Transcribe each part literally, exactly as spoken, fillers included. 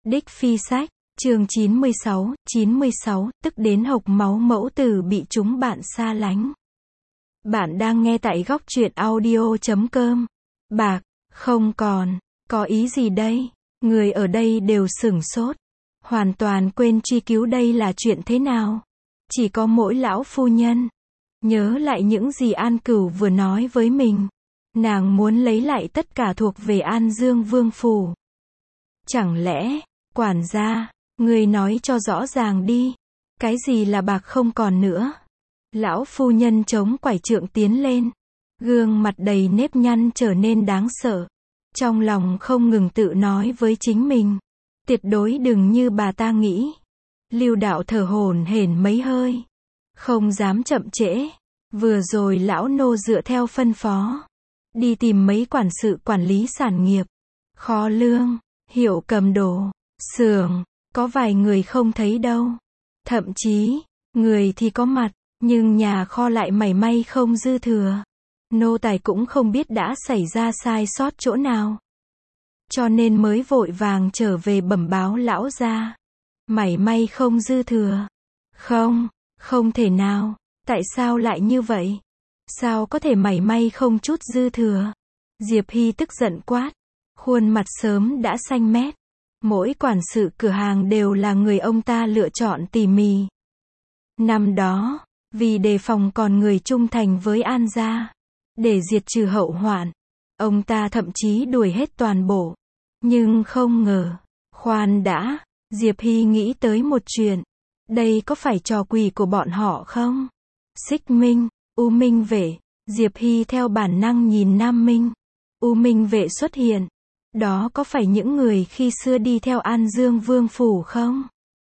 Đích Phi Sách, chương chín mươi sáu, chín mươi sáu, tức đến hộc máu mẫu tử bị chúng bạn xa lánh. Bạn đang nghe tại góc truyện audio chấm com. Bạc, không còn, có ý gì đây? Người ở đây đều sửng sốt, hoàn toàn quên truy cứu đây là chuyện thế nào. Chỉ có mỗi lão phu nhân nhớ lại những gì An Cửu vừa nói với mình. Nàng muốn lấy lại tất cả thuộc về An Dương Vương phủ. Chẳng lẽ, quản gia, người nói cho rõ ràng đi, cái gì là bạc không còn nữa? Lão phu nhân chống quải trượng tiến lên, gương mặt đầy nếp nhăn trở nên đáng sợ. Trong lòng không ngừng tự nói với chính mình, tuyệt đối đừng như bà ta nghĩ. Lưu Đạo thở hổn hển mấy hơi, không dám chậm trễ. Vừa rồi lão nô dựa theo phân phó, đi tìm mấy quản sự quản lý sản nghiệp, kho lương, hiệu cầm đồ, xưởng, có vài người không thấy đâu. Thậm chí, người thì có mặt, nhưng nhà kho lại mảy may không dư thừa. Nô tài cũng không biết đã xảy ra sai sót chỗ nào, cho nên mới vội vàng trở về bẩm báo lão gia. Mảy may không dư thừa? Không, không thể nào. Tại sao lại như vậy? Sao có thể mảy may không chút dư thừa? Diệp Hy tức giận quát, khuôn mặt sớm đã xanh mét. Mỗi quản sự cửa hàng đều là người ông ta lựa chọn tỉ mỉ. Năm đó, vì đề phòng còn người trung thành với An gia, để diệt trừ hậu hoạn, ông ta thậm chí đuổi hết toàn bộ. Nhưng không ngờ, khoan đã, Diệp Hy nghĩ tới một chuyện. Đây có phải trò quỷ của bọn họ không? Xích Minh, U Minh Vệ. Diệp Hy theo bản năng nhìn Nam Minh, U Minh Vệ xuất hiện. Đó có phải những người khi xưa đi theo An Dương Vương phủ không?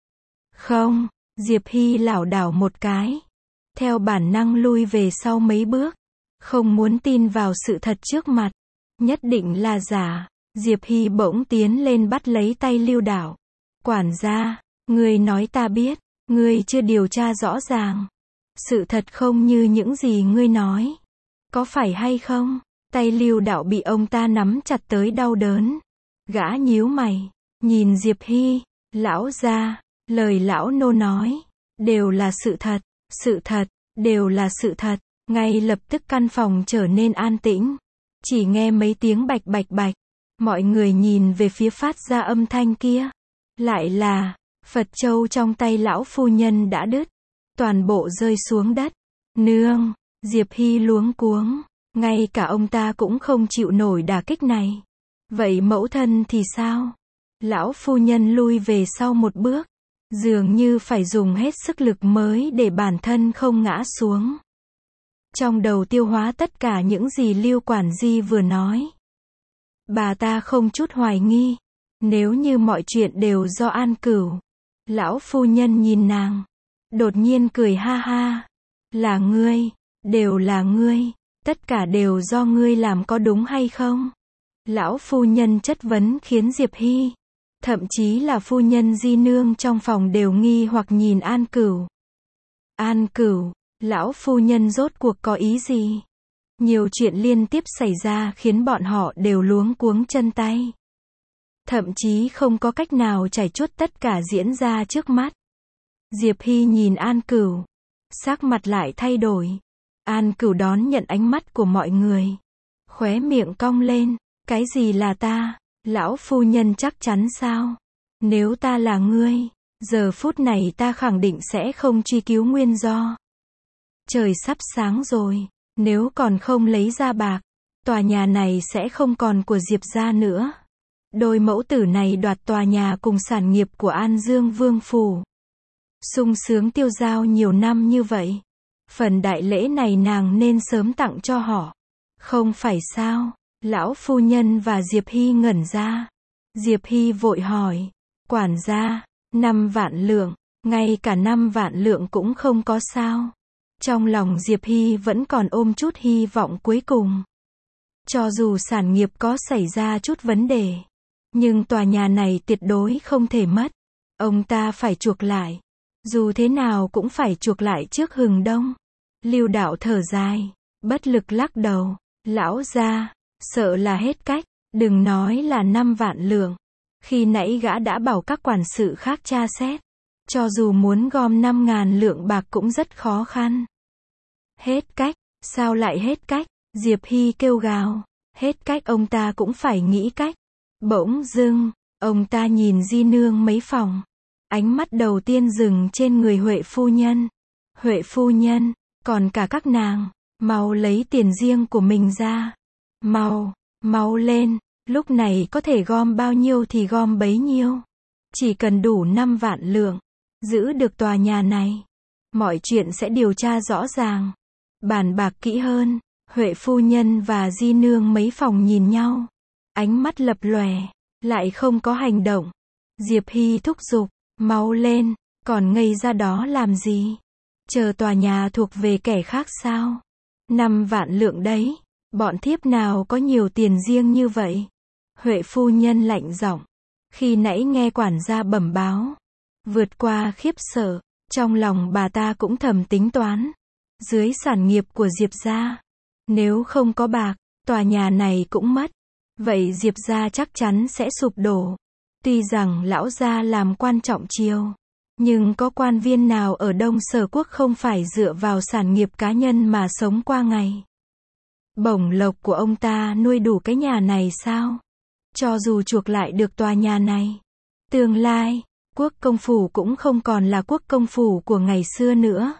Không, Diệp Hy lảo đảo một cái, theo bản năng lui về sau mấy bước, không muốn tin vào sự thật trước mặt, nhất định là giả. Diệp Hy bỗng tiến lên bắt lấy tay Lưu Đạo. Quản gia, ngươi nói ta biết, ngươi chưa điều tra rõ ràng. Sự thật không như những gì ngươi nói, có phải hay không? Tay Lưu Đạo bị ông ta nắm chặt tới đau đớn. Gã nhíu mày, nhìn Diệp Hy. Lão gia, lời lão nô nói, đều là sự thật, sự thật, đều là sự thật. Ngay lập tức căn phòng trở nên an tĩnh. Chỉ nghe mấy tiếng bạch bạch bạch. Mọi người nhìn về phía phát ra âm thanh kia. Lại là, Phật châu trong tay lão phu nhân đã đứt. Toàn bộ rơi xuống đất. Nương, Diệp Hy luống cuống. Ngay cả ông ta cũng không chịu nổi đả kích này. Vậy mẫu thân thì sao? Lão phu nhân lui về sau một bước, dường như phải dùng hết sức lực mới để bản thân không ngã xuống. Trong đầu tiêu hóa tất cả những gì Lưu quản di vừa nói. Bà ta không chút hoài nghi, nếu như mọi chuyện đều do An Cửu. Lão phu nhân nhìn nàng, đột nhiên cười ha ha. Là ngươi, đều là ngươi. Tất cả đều do ngươi làm, có đúng hay không? Lão phu nhân chất vấn khiến Diệp Hy, thậm chí là phu nhân di nương trong phòng đều nghi hoặc nhìn An Cửu. An Cửu, lão phu nhân rốt cuộc có ý gì? Nhiều chuyện liên tiếp xảy ra khiến bọn họ đều luống cuống chân tay. Thậm chí không có cách nào trải chuốt tất cả diễn ra trước mắt. Diệp Hy nhìn An Cửu, sắc mặt lại thay đổi. An Cửu đón nhận ánh mắt của mọi người, khóe miệng cong lên. Cái gì là ta? Lão phu nhân chắc chắn sao? Nếu ta là ngươi, giờ phút này ta khẳng định sẽ không truy cứu nguyên do. Trời sắp sáng rồi, nếu còn không lấy ra bạc, tòa nhà này sẽ không còn của Diệp gia nữa. Đôi mẫu tử này đoạt tòa nhà cùng sản nghiệp của An Dương Vương phủ, sung sướng tiêu dao nhiều năm như vậy. Phần đại lễ này nàng nên sớm tặng cho họ, không phải sao? Lão phu nhân và Diệp Hy ngẩn ra. Diệp Hy vội hỏi, quản gia, năm vạn lượng, ngay cả năm vạn lượng cũng không có sao? Trong lòng Diệp Hy vẫn còn ôm chút hy vọng cuối cùng. Cho dù sản nghiệp có xảy ra chút vấn đề, nhưng tòa nhà này tuyệt đối không thể mất. Ông ta phải chuộc lại. Dù thế nào cũng phải chuộc lại trước Hừng Đông. Lưu Đạo thở dài, bất lực lắc đầu. Lão gia, sợ là hết cách. Đừng nói là năm vạn lượng, Khi nãy gã đã bảo các quản sự khác tra xét. Cho dù muốn gom năm ngàn lượng bạc cũng rất khó khăn. Hết cách, sao lại hết cách? Diệp Hy kêu gào. Hết cách ông ta cũng phải nghĩ cách. Bỗng dưng, ông ta nhìn di nương mấy phòng. Ánh mắt đầu tiên dừng trên người Huệ phu nhân. Huệ phu nhân, còn cả các nàng, mau lấy tiền riêng của mình ra. Mau, mau lên, lúc này có thể gom bao nhiêu thì gom bấy nhiêu. Chỉ cần đủ năm vạn lượng, giữ được tòa nhà này, mọi chuyện sẽ điều tra rõ ràng. Bàn bạc kỹ hơn. Huệ phu nhân và di nương mấy phòng nhìn nhau. Ánh mắt lập lòe, lại không có hành động. Diệp Hy thúc giục, mau lên, còn ngây ra đó làm gì? Chờ tòa nhà thuộc về kẻ khác sao? Năm vạn lượng đấy, bọn thiếp nào có nhiều tiền riêng như vậy? Huệ phu nhân lạnh giọng. Khi nãy nghe quản gia bẩm báo, vượt qua khiếp sợ, trong lòng bà ta cũng thầm tính toán. Dưới sản nghiệp của Diệp gia, nếu không có bạc, tòa nhà này cũng mất. Vậy Diệp gia chắc chắn sẽ sụp đổ. Tuy rằng lão gia làm quan trọng triều, nhưng có quan viên nào ở Đông Sở Quốc không phải dựa vào sản nghiệp cá nhân mà sống qua ngày. Bổng lộc của ông ta nuôi đủ cái nhà này sao? Cho dù chuộc lại được tòa nhà này, tương lai, quốc công phủ cũng không còn là quốc công phủ của ngày xưa nữa.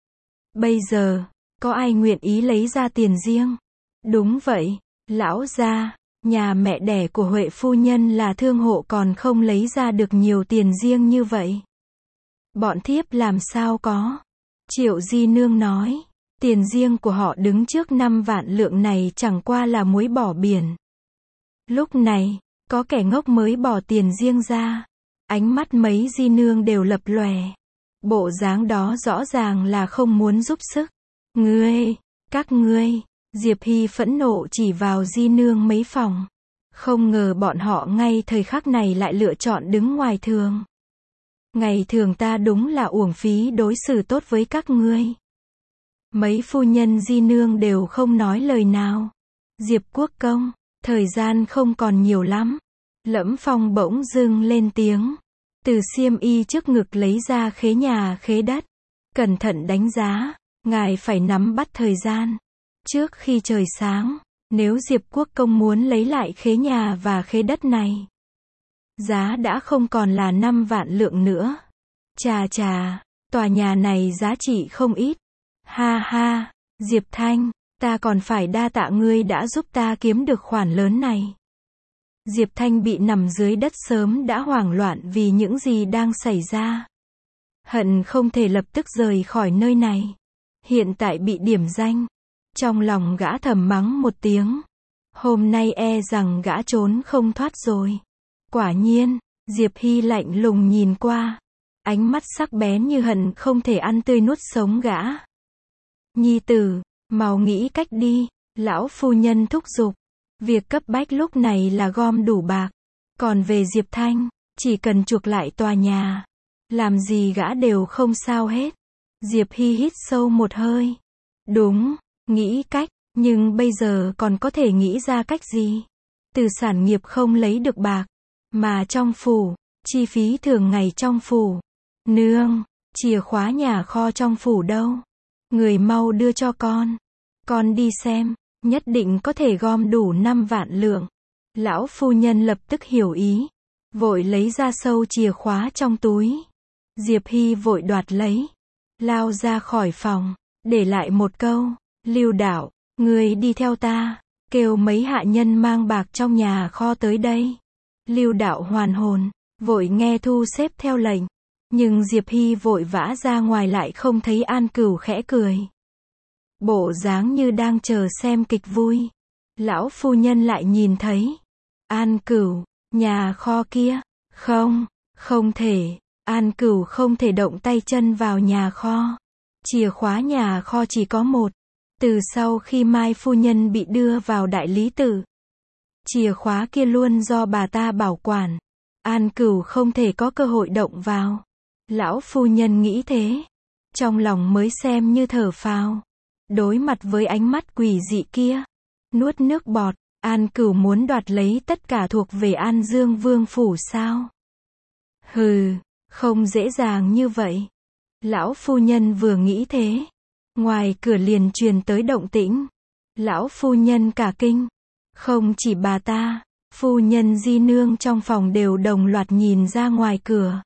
Bây giờ, có ai nguyện ý lấy ra tiền riêng? Đúng vậy, lão gia, nhà mẹ đẻ của Huệ phu nhân là thương hộ còn không lấy ra được nhiều tiền riêng như vậy. Bọn thiếp làm sao có? Triệu di nương nói, tiền riêng của họ đứng trước năm vạn lượng này chẳng qua là muối bỏ biển. Lúc này, có kẻ ngốc mới bỏ tiền riêng ra. Ánh mắt mấy di nương đều lập lòe. Bộ dáng đó rõ ràng là không muốn giúp sức. Ngươi, các ngươi, Diệp Hy phẫn nộ chỉ vào di nương mấy phòng. Không ngờ bọn họ ngay thời khắc này lại lựa chọn đứng ngoài thường. Ngày thường ta đúng là uổng phí đối xử tốt với các ngươi. Mấy phu nhân di nương đều không nói lời nào. Diệp quốc công, thời gian không còn nhiều lắm. Lẫm Phong bỗng dưng lên tiếng. Từ xiêm y trước ngực lấy ra khế nhà khế đất. Cẩn thận đánh giá, ngài phải nắm bắt thời gian. Trước khi trời sáng, nếu Diệp quốc công muốn lấy lại khế nhà và khế đất này, giá đã không còn là năm vạn lượng nữa. Chà chà, tòa nhà này giá trị không ít. Ha ha, Diệp Thanh, ta còn phải đa tạ ngươi đã giúp ta kiếm được khoản lớn này. Diệp Thanh bị nằm dưới đất sớm đã hoảng loạn vì những gì đang xảy ra. Hận không thể lập tức rời khỏi nơi này. Hiện tại bị điểm danh. Trong lòng gã thầm mắng một tiếng. Hôm nay e rằng gã trốn không thoát rồi. Quả nhiên, Diệp Hy lạnh lùng nhìn qua. Ánh mắt sắc bén như hận không thể ăn tươi nuốt sống gã. Nhi tử, mau nghĩ cách đi, lão phu nhân thúc giục. Việc cấp bách lúc này là gom đủ bạc. Còn về Diệp Thanh, chỉ cần chuộc lại tòa nhà, làm gì gã đều không sao hết. Diệp Hy hít sâu một hơi. Đúng, nghĩ cách, nhưng bây giờ còn có thể nghĩ ra cách gì? Từ sản nghiệp không lấy được bạc, mà trong phủ, chi phí thường ngày trong phủ. Nương, chìa khóa nhà kho trong phủ đâu? Người mau đưa cho con. Con đi xem, nhất định có thể gom đủ năm vạn lượng. Lão phu nhân lập tức hiểu ý, vội lấy ra sâu chìa khóa trong túi. Diệp Hy vội đoạt lấy, lao ra khỏi phòng, để lại một câu, Lưu Đạo, người đi theo ta, kêu mấy hạ nhân mang bạc trong nhà kho tới đây. Lưu Đạo hoàn hồn, vội nghe thu xếp theo lệnh, nhưng Diệp Hy vội vã ra ngoài lại không thấy An Cửu khẽ cười. Bộ dáng như đang chờ xem kịch vui. Lão phu nhân lại nhìn thấy. An Cửu, nhà kho kia, không, không thể, An Cửu không thể động tay chân vào nhà kho. Chìa khóa nhà kho chỉ có một. Từ sau khi Mai phu nhân bị đưa vào đại lý tự, chìa khóa kia luôn do bà ta bảo quản. An Cửu không thể có cơ hội động vào. Lão phu nhân nghĩ thế, trong lòng mới xem như thở phào. Đối mặt với ánh mắt quỷ dị kia, nuốt nước bọt, An Cửu muốn đoạt lấy tất cả thuộc về An Dương Vương phủ sao? Hừ, không dễ dàng như vậy. Lão phu nhân vừa nghĩ thế, ngoài cửa liền truyền tới động tĩnh. Lão phu nhân cả kinh. Không chỉ bà ta, phu nhân Di nương trong phòng đều đồng loạt nhìn ra ngoài cửa.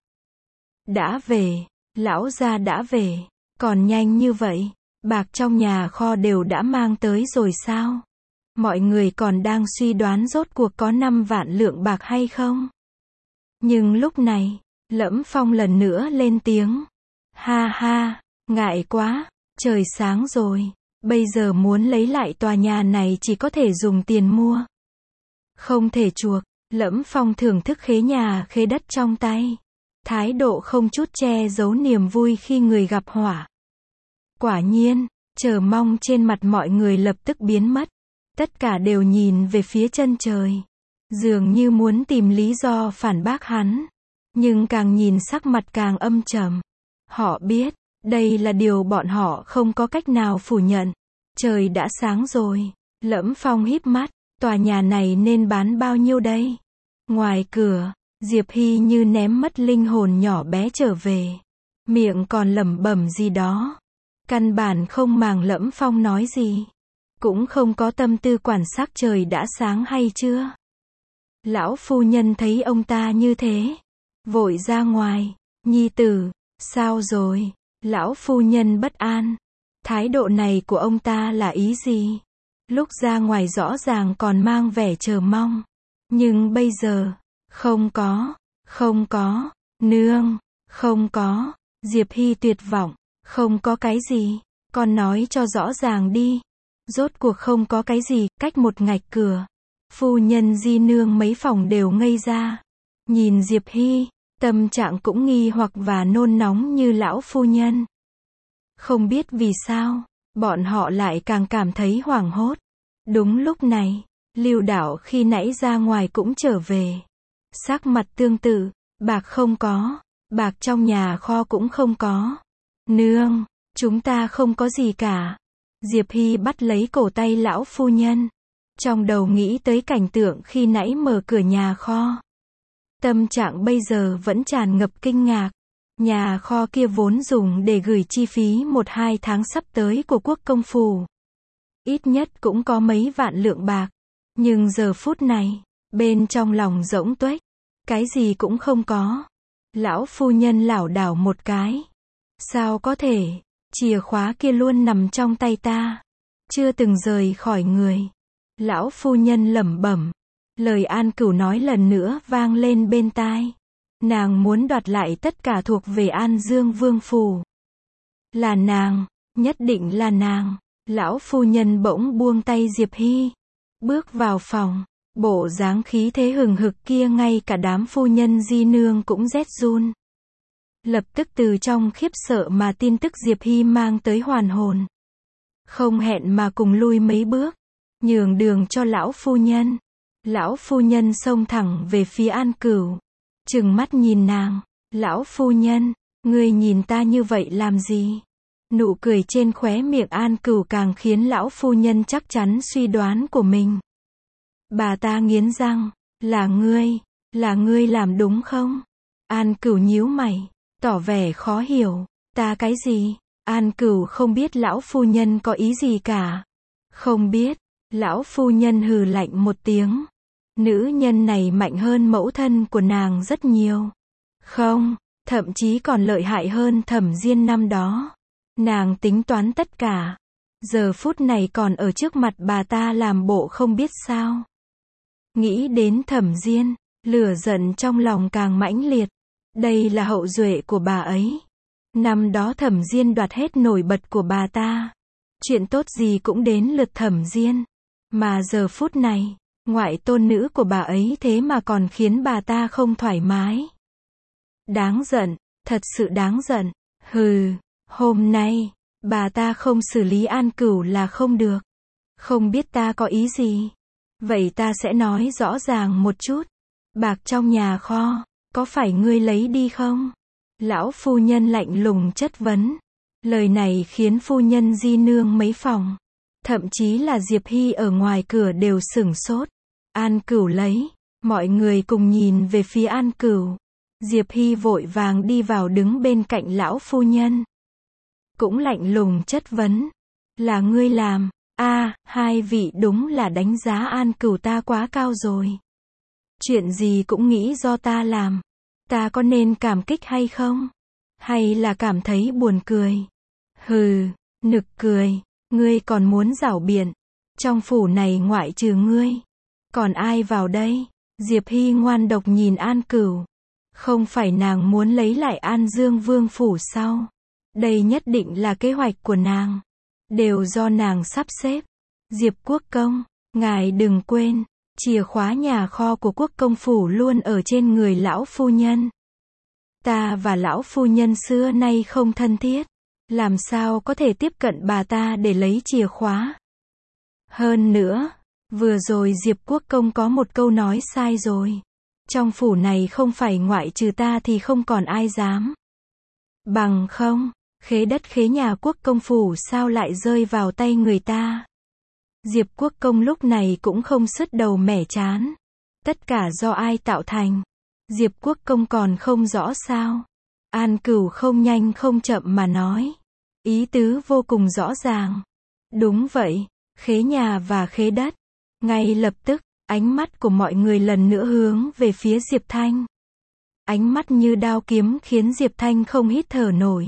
Đã về, lão gia đã về, còn nhanh như vậy, bạc trong nhà kho đều đã mang tới rồi sao? Mọi người còn đang suy đoán rốt cuộc có năm vạn lượng bạc hay không? Nhưng lúc này, Lẫm Phong lần nữa lên tiếng. Ha ha, ngại quá, trời sáng rồi, bây giờ muốn lấy lại tòa nhà này chỉ có thể dùng tiền mua. Không thể chuộc. Lẫm Phong thưởng thức khế nhà khế đất trong tay. Thái độ không chút che giấu niềm vui khi người gặp họa. Quả nhiên, chờ mong trên mặt mọi người lập tức biến mất. Tất cả đều nhìn về phía chân trời. Dường như muốn tìm lý do phản bác hắn. Nhưng càng nhìn sắc mặt càng âm trầm. Họ biết, đây là điều bọn họ không có cách nào phủ nhận. Trời đã sáng rồi. Lẫm Phong híp mắt. Tòa nhà này nên bán bao nhiêu đây? Ngoài cửa, Diệp Hy như ném mất linh hồn nhỏ bé trở về. Miệng còn lẩm bẩm gì đó. Căn bản không màng Lẫm Phong nói gì. Cũng không có tâm tư quản sắc trời đã sáng hay chưa. Lão phu nhân thấy ông ta như thế. Vội ra ngoài. Nhi tử, sao rồi? Lão phu nhân bất an. Thái độ này của ông ta là ý gì? Lúc ra ngoài rõ ràng còn mang vẻ chờ mong. Nhưng bây giờ, không có, không có, nương, không có. Diệp Hy tuyệt vọng, không có cái gì, con nói cho rõ ràng đi. Rốt cuộc không có cái gì, cách một ngạch cửa. Phu nhân Di nương mấy phòng đều ngây ra. Nhìn Diệp Hy, tâm trạng cũng nghi hoặc và nôn nóng như lão phu nhân. Không biết vì sao, bọn họ lại càng cảm thấy hoảng hốt. Đúng lúc này, Lưu Đảo khi nãy ra ngoài cũng trở về. Sắc mặt tương tự, bạc không có, bạc trong nhà kho cũng không có. Nương, chúng ta không có gì cả. Diệp Hy bắt lấy cổ tay lão phu nhân. Trong đầu nghĩ tới cảnh tượng khi nãy mở cửa nhà kho. Tâm trạng bây giờ vẫn tràn ngập kinh ngạc. Nhà kho kia vốn dùng để gửi chi phí một hai tháng sắp tới của quốc công phủ. Ít nhất cũng có mấy vạn lượng bạc. Nhưng giờ phút này, bên trong lòng rỗng tuếch. Cái gì cũng không có. Lão phu nhân lảo đảo một cái. Sao có thể, chìa khóa kia luôn nằm trong tay ta. Chưa từng rời khỏi người. Lão phu nhân lẩm bẩm. Lời An Cửu nói lần nữa vang lên bên tai. Nàng muốn đoạt lại tất cả thuộc về An Dương Vương phủ. Là nàng, nhất định là nàng. Lão phu nhân bỗng buông tay Diệp Hy. Bước vào phòng. Bộ dáng khí thế hừng hực kia ngay cả đám phu nhân Di nương cũng rét run. Lập tức từ trong khiếp sợ mà tin tức Diệp Hy mang tới hoàn hồn. Không hẹn mà cùng lui mấy bước. Nhường đường cho lão phu nhân. Lão phu nhân xông thẳng về phía An Cửu. Trừng mắt nhìn nàng. Lão phu nhân, ngươi nhìn ta như vậy làm gì? Nụ cười trên khóe miệng An Cửu càng khiến lão phu nhân chắc chắn suy đoán của mình. Bà ta nghiến răng. Là ngươi, là ngươi làm đúng không? An Cửu nhíu mày, tỏ vẻ khó hiểu. Ta cái gì? An Cửu không biết lão phu nhân có ý gì cả. Không biết. Lão phu nhân hừ lạnh một tiếng. Nữ nhân này mạnh hơn mẫu thân của nàng rất nhiều. Không, thậm chí còn lợi hại hơn Thẩm Diên năm đó. Nàng tính toán tất cả. Giờ phút này còn ở trước mặt bà ta làm bộ không biết sao. Nghĩ đến Thẩm Diên, lửa giận trong lòng càng mãnh liệt. Đây là hậu duệ của bà ấy. Năm đó Thẩm Diên đoạt hết nổi bật của bà ta. Chuyện tốt gì cũng đến lượt Thẩm Diên. Mà giờ phút này, ngoại tôn nữ của bà ấy thế mà còn khiến bà ta không thoải mái. Đáng giận, thật sự đáng giận. Hừ, hôm nay, bà ta không xử lý An Cửu là không được. Không biết ta có ý gì. Vậy ta sẽ nói rõ ràng một chút. Bạc trong nhà kho, có phải ngươi lấy đi không? Lão phu nhân lạnh lùng chất vấn. Lời này khiến phu nhân Di nương mấy phòng Thậm chí là Diệp Hy ở ngoài cửa đều sửng sốt. An Cửu lấy. Mọi người cùng nhìn về phía An Cửu. Diệp Hy vội vàng đi vào đứng bên cạnh lão phu nhân. Cũng lạnh lùng chất vấn. Là ngươi làm. A, hai vị đúng là đánh giá An Cửu ta quá cao rồi. Chuyện gì cũng nghĩ do ta làm. Ta có nên cảm kích hay không? Hay là cảm thấy buồn cười? Hừ, nực cười. Ngươi còn muốn giảo biện. Trong phủ này ngoại trừ ngươi. Còn ai vào đây? Diệp Hy ngoan độc nhìn An Cửu. Không phải nàng muốn lấy lại An Dương Vương phủ sao? Đây nhất định là kế hoạch của nàng. Đều do nàng sắp xếp. Diệp Quốc Công, ngài đừng quên, chìa khóa nhà kho của Quốc Công phủ luôn ở trên người lão phu nhân. Ta và lão phu nhân xưa nay không thân thiết. Làm sao có thể tiếp cận bà ta để lấy chìa khóa? Hơn nữa, vừa rồi Diệp Quốc Công có một câu nói sai rồi. Trong phủ này không phải ngoại trừ ta thì không còn ai dám. Bằng không, khế đất khế nhà Quốc Công phủ sao lại rơi vào tay người ta? Diệp Quốc Công lúc này cũng không sứt đầu mẻ chán. Tất cả do ai tạo thành? Diệp Quốc Công còn không rõ sao? An Cửu không nhanh không chậm mà nói. Ý tứ vô cùng rõ ràng. Đúng vậy, khế nhà và khế đất. Ngay lập tức, ánh mắt của mọi người lần nữa hướng về phía Diệp Thanh. Ánh mắt như đao kiếm khiến Diệp Thanh không hít thở nổi.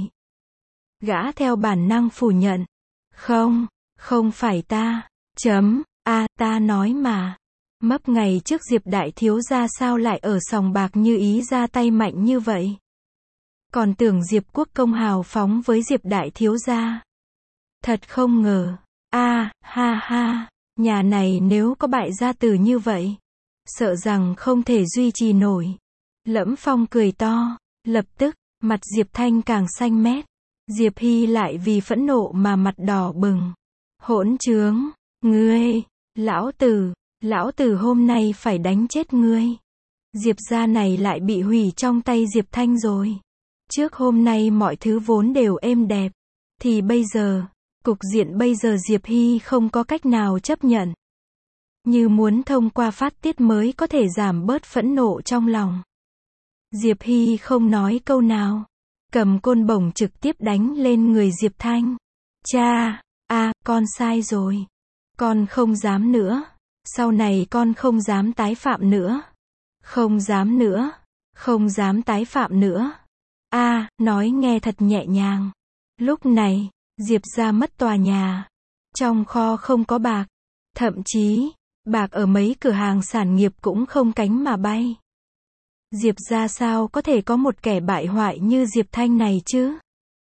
Gã theo bản năng phủ nhận. Không, không phải ta. Chấm, a ta nói mà. Mấp ngày trước Diệp đại thiếu gia sao lại ở sòng bạc như ý ra tay mạnh như vậy? Còn tưởng Diệp Quốc Công hào phóng với Diệp đại thiếu gia. Thật không ngờ. A, ha ha, nhà này nếu có bại gia tử như vậy, sợ rằng không thể duy trì nổi. Lẫm Phong cười to, lập tức, mặt Diệp Thanh càng xanh mét. Diệp Hy lại vì phẫn nộ mà mặt đỏ bừng. Hỗn trướng, ngươi, lão tử, lão tử hôm nay phải đánh chết ngươi. Diệp gia này lại bị hủy trong tay Diệp Thanh rồi. Trước hôm nay mọi thứ vốn đều êm đẹp, thì bây giờ, cục diện bây giờ Diệp Hy không có cách nào chấp nhận. Như muốn thông qua phát tiết mới có thể giảm bớt phẫn nộ trong lòng. Diệp Hy không nói câu nào, cầm côn bổng trực tiếp đánh lên người Diệp Thanh. Cha, a, con sai rồi. Con không dám nữa. Sau này con không dám tái phạm nữa. Không dám nữa. Không dám tái phạm nữa. A, nói nghe thật nhẹ nhàng. Lúc này, Diệp gia mất tòa nhà. Trong kho không có bạc. Thậm chí, bạc ở mấy cửa hàng sản nghiệp cũng không cánh mà bay. Diệp gia sao có thể có một kẻ bại hoại như Diệp Thanh này chứ?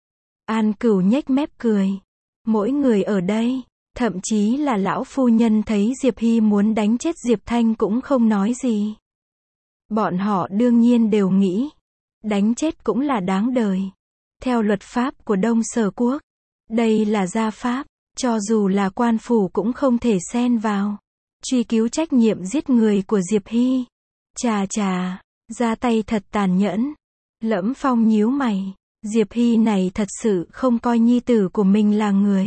An Cửu nhếch mép cười. Mỗi người ở đây, thậm chí là lão phu nhân thấy Diệp Hy muốn đánh chết Diệp Thanh cũng không nói gì. Bọn họ đương nhiên đều nghĩ, đánh chết cũng là đáng đời. Theo luật pháp của Đông Sở Quốc, đây là gia pháp, cho dù là quan phủ cũng không thể xen vào. Truy cứu trách nhiệm giết người của Diệp Hy. Chà chà, ra tay thật tàn nhẫn. Lẫm Phong nhíu mày. Diệp Hy này thật sự không coi nhi tử của mình là người.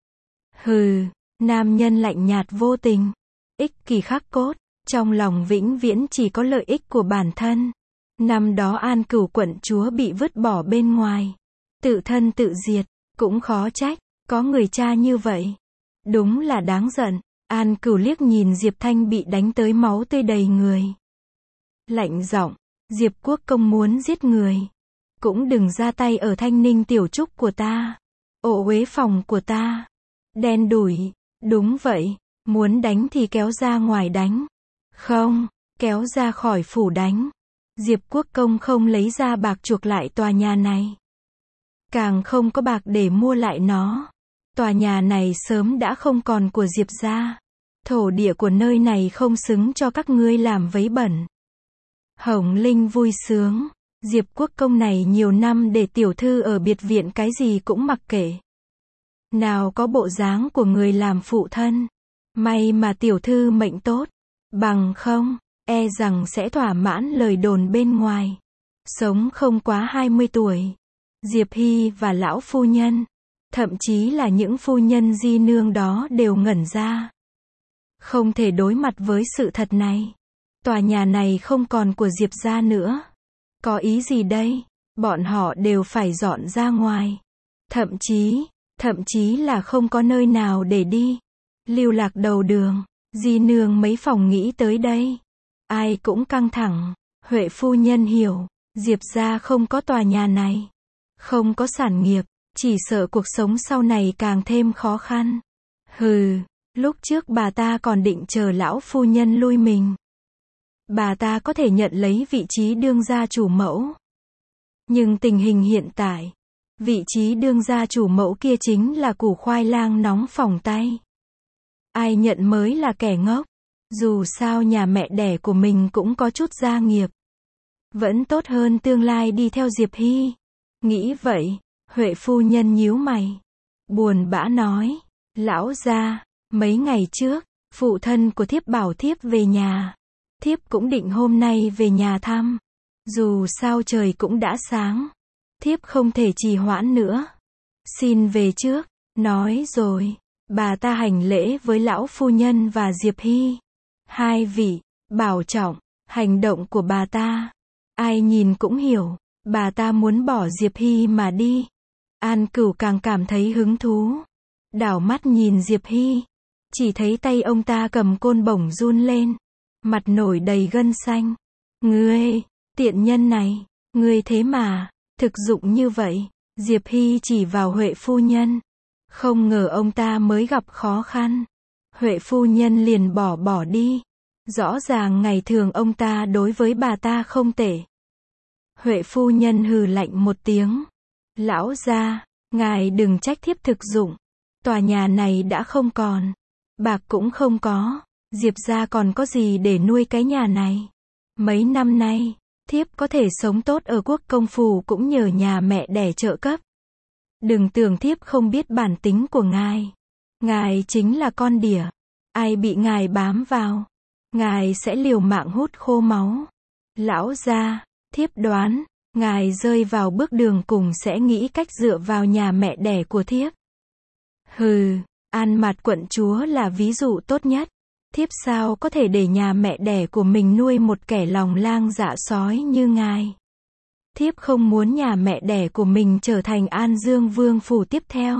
Hừ, nam nhân lạnh nhạt vô tình, ích kỷ khắc cốt, trong lòng vĩnh viễn chỉ có lợi ích của bản thân. Năm đó An Cửu quận chúa bị vứt bỏ bên ngoài, tự thân tự diệt, cũng khó trách, có người cha như vậy. Đúng là đáng giận. An Cửu liếc nhìn Diệp Thanh bị đánh tới máu tươi đầy người. Lạnh giọng, Diệp Quốc Công muốn giết người, cũng đừng ra tay ở Thanh Ninh tiểu trúc của ta, ổ uế phòng của ta. Đen đủi, đúng vậy, muốn đánh thì kéo ra ngoài đánh. Không, kéo ra khỏi phủ đánh. Diệp Quốc Công không lấy ra bạc chuộc lại tòa nhà này. Càng không có bạc để mua lại nó. Tòa nhà này sớm đã không còn của Diệp gia. Thổ địa của nơi này không xứng cho các ngươi làm vấy bẩn. Hồng Linh vui sướng. Diệp Quốc Công này nhiều năm để tiểu thư ở biệt viện cái gì cũng mặc kệ. Nào có bộ dáng của người làm phụ thân. May mà tiểu thư mệnh tốt. Bằng không, e rằng sẽ thỏa mãn lời đồn bên ngoài. Sống không quá hai mươi tuổi. Diệp Hy và lão phu nhân Thậm chí là những phu nhân di nương đó đều ngẩn ra. Không thể đối mặt với sự thật này. Tòa nhà này không còn của Diệp gia nữa. Có ý gì đây? Bọn họ đều phải dọn ra ngoài. Thậm chí, thậm chí là không có nơi nào để đi. Lưu lạc đầu đường, di nương mấy phòng nghĩ tới đây. Ai cũng căng thẳng. Huệ phu nhân hiểu, Diệp gia không có tòa nhà này. Không có sản nghiệp, chỉ sợ cuộc sống sau này càng thêm khó khăn. Hừ, lúc trước bà ta còn định chờ lão phu nhân lui mình. Bà ta có thể nhận lấy vị trí đương gia chủ mẫu. Nhưng tình hình hiện tại, vị trí đương gia chủ mẫu kia chính là củ khoai lang nóng phỏng tay. Ai nhận mới là kẻ ngốc. Dù sao nhà mẹ đẻ của mình cũng có chút gia nghiệp. Vẫn tốt hơn tương lai đi theo Diệp Hy. Nghĩ vậy, Huệ phu nhân nhíu mày. Buồn bã nói, lão gia, mấy ngày trước, phụ thân của thiếp bảo thiếp về nhà. Thiếp cũng định hôm nay về nhà thăm. Dù sao trời cũng đã sáng. Thiếp không thể trì hoãn nữa. Xin về trước. Nói rồi, bà ta hành lễ với lão phu nhân và Diệp Hy. Hai vị, bảo trọng, hành động của bà ta. Ai nhìn cũng hiểu, bà ta muốn bỏ Diệp Hy mà đi. An Cửu càng cảm thấy hứng thú. Đảo mắt nhìn Diệp Hy. Chỉ thấy tay ông ta cầm côn bổng run lên. Mặt nổi đầy gân xanh. Ngươi, tiện nhân này, ngươi thế mà, thực dụng như vậy. Diệp Hy chỉ vào Huệ phu nhân. Không ngờ ông ta mới gặp khó khăn. Huệ phu nhân liền bỏ bỏ đi. Rõ ràng ngày thường ông ta đối với bà ta không tệ. Huệ phu nhân hừ lạnh một tiếng. Lão gia, ngài đừng trách thiếp thực dụng. Tòa nhà này đã không còn. Bạc cũng không có. Diệp gia còn có gì để nuôi cái nhà này. Mấy năm nay, thiếp có thể sống tốt ở quốc công phủ cũng nhờ nhà mẹ đẻ trợ cấp. Đừng tưởng thiếp không biết bản tính của ngài. Ngài chính là con đỉa. Ai bị ngài bám vào, ngài sẽ liều mạng hút khô máu. Lão gia, thiếp đoán, ngài rơi vào bước đường cùng sẽ nghĩ cách dựa vào nhà mẹ đẻ của thiếp. Hừ, An Mạt quận chúa là ví dụ tốt nhất. Thiếp sao có thể để nhà mẹ đẻ của mình nuôi một kẻ lòng lang dạ sói như ngài. Thiếp không muốn nhà mẹ đẻ của mình trở thành An Dương Vương phủ tiếp theo.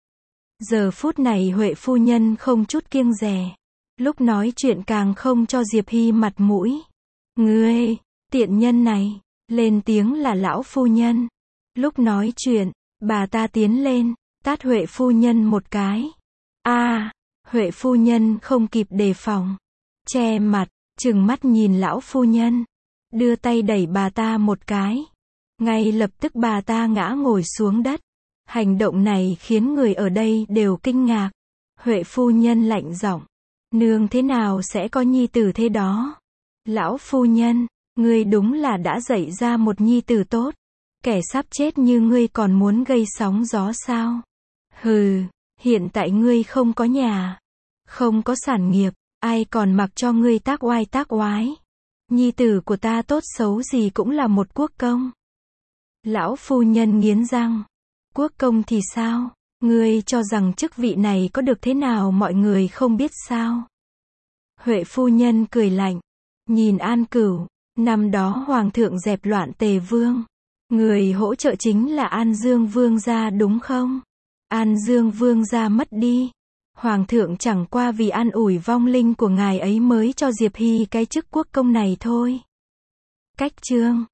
Giờ phút này Huệ phu nhân không chút kiêng dè. Lúc nói chuyện càng không cho Diệp Hy mặt mũi. Ngươi, tiện nhân này, lên tiếng là lão phu nhân. Lúc nói chuyện, bà ta tiến lên, tát Huệ phu nhân một cái. A, à, Huệ phu nhân không kịp đề phòng. Che mặt, trừng mắt nhìn lão phu nhân. Đưa tay đẩy bà ta một cái. Ngay lập tức bà ta ngã ngồi xuống đất. Hành động này khiến người ở đây đều kinh ngạc. Huệ phu nhân lạnh giọng. Nương thế nào sẽ có nhi tử thế đó? Lão phu nhân, ngươi đúng là đã dạy ra một nhi tử tốt. Kẻ sắp chết như ngươi còn muốn gây sóng gió sao? Hừ, hiện tại ngươi không có nhà, không có sản nghiệp, ai còn mặc cho ngươi tác oai tác oái. Nhi tử của ta tốt xấu gì cũng là một quốc công. Lão phu nhân nghiến răng. Quốc công thì sao? Ngươi cho rằng chức vị này có được thế nào mọi người không biết sao? Huệ phu nhân cười lạnh. Nhìn An Cửu, năm đó hoàng thượng dẹp loạn Tề Vương. Người hỗ trợ chính là An Dương Vương gia đúng không? An Dương Vương gia mất đi. Hoàng thượng chẳng qua vì an ủi vong linh của ngài ấy mới cho Diệp Hy cái chức quốc công này thôi. Cách chương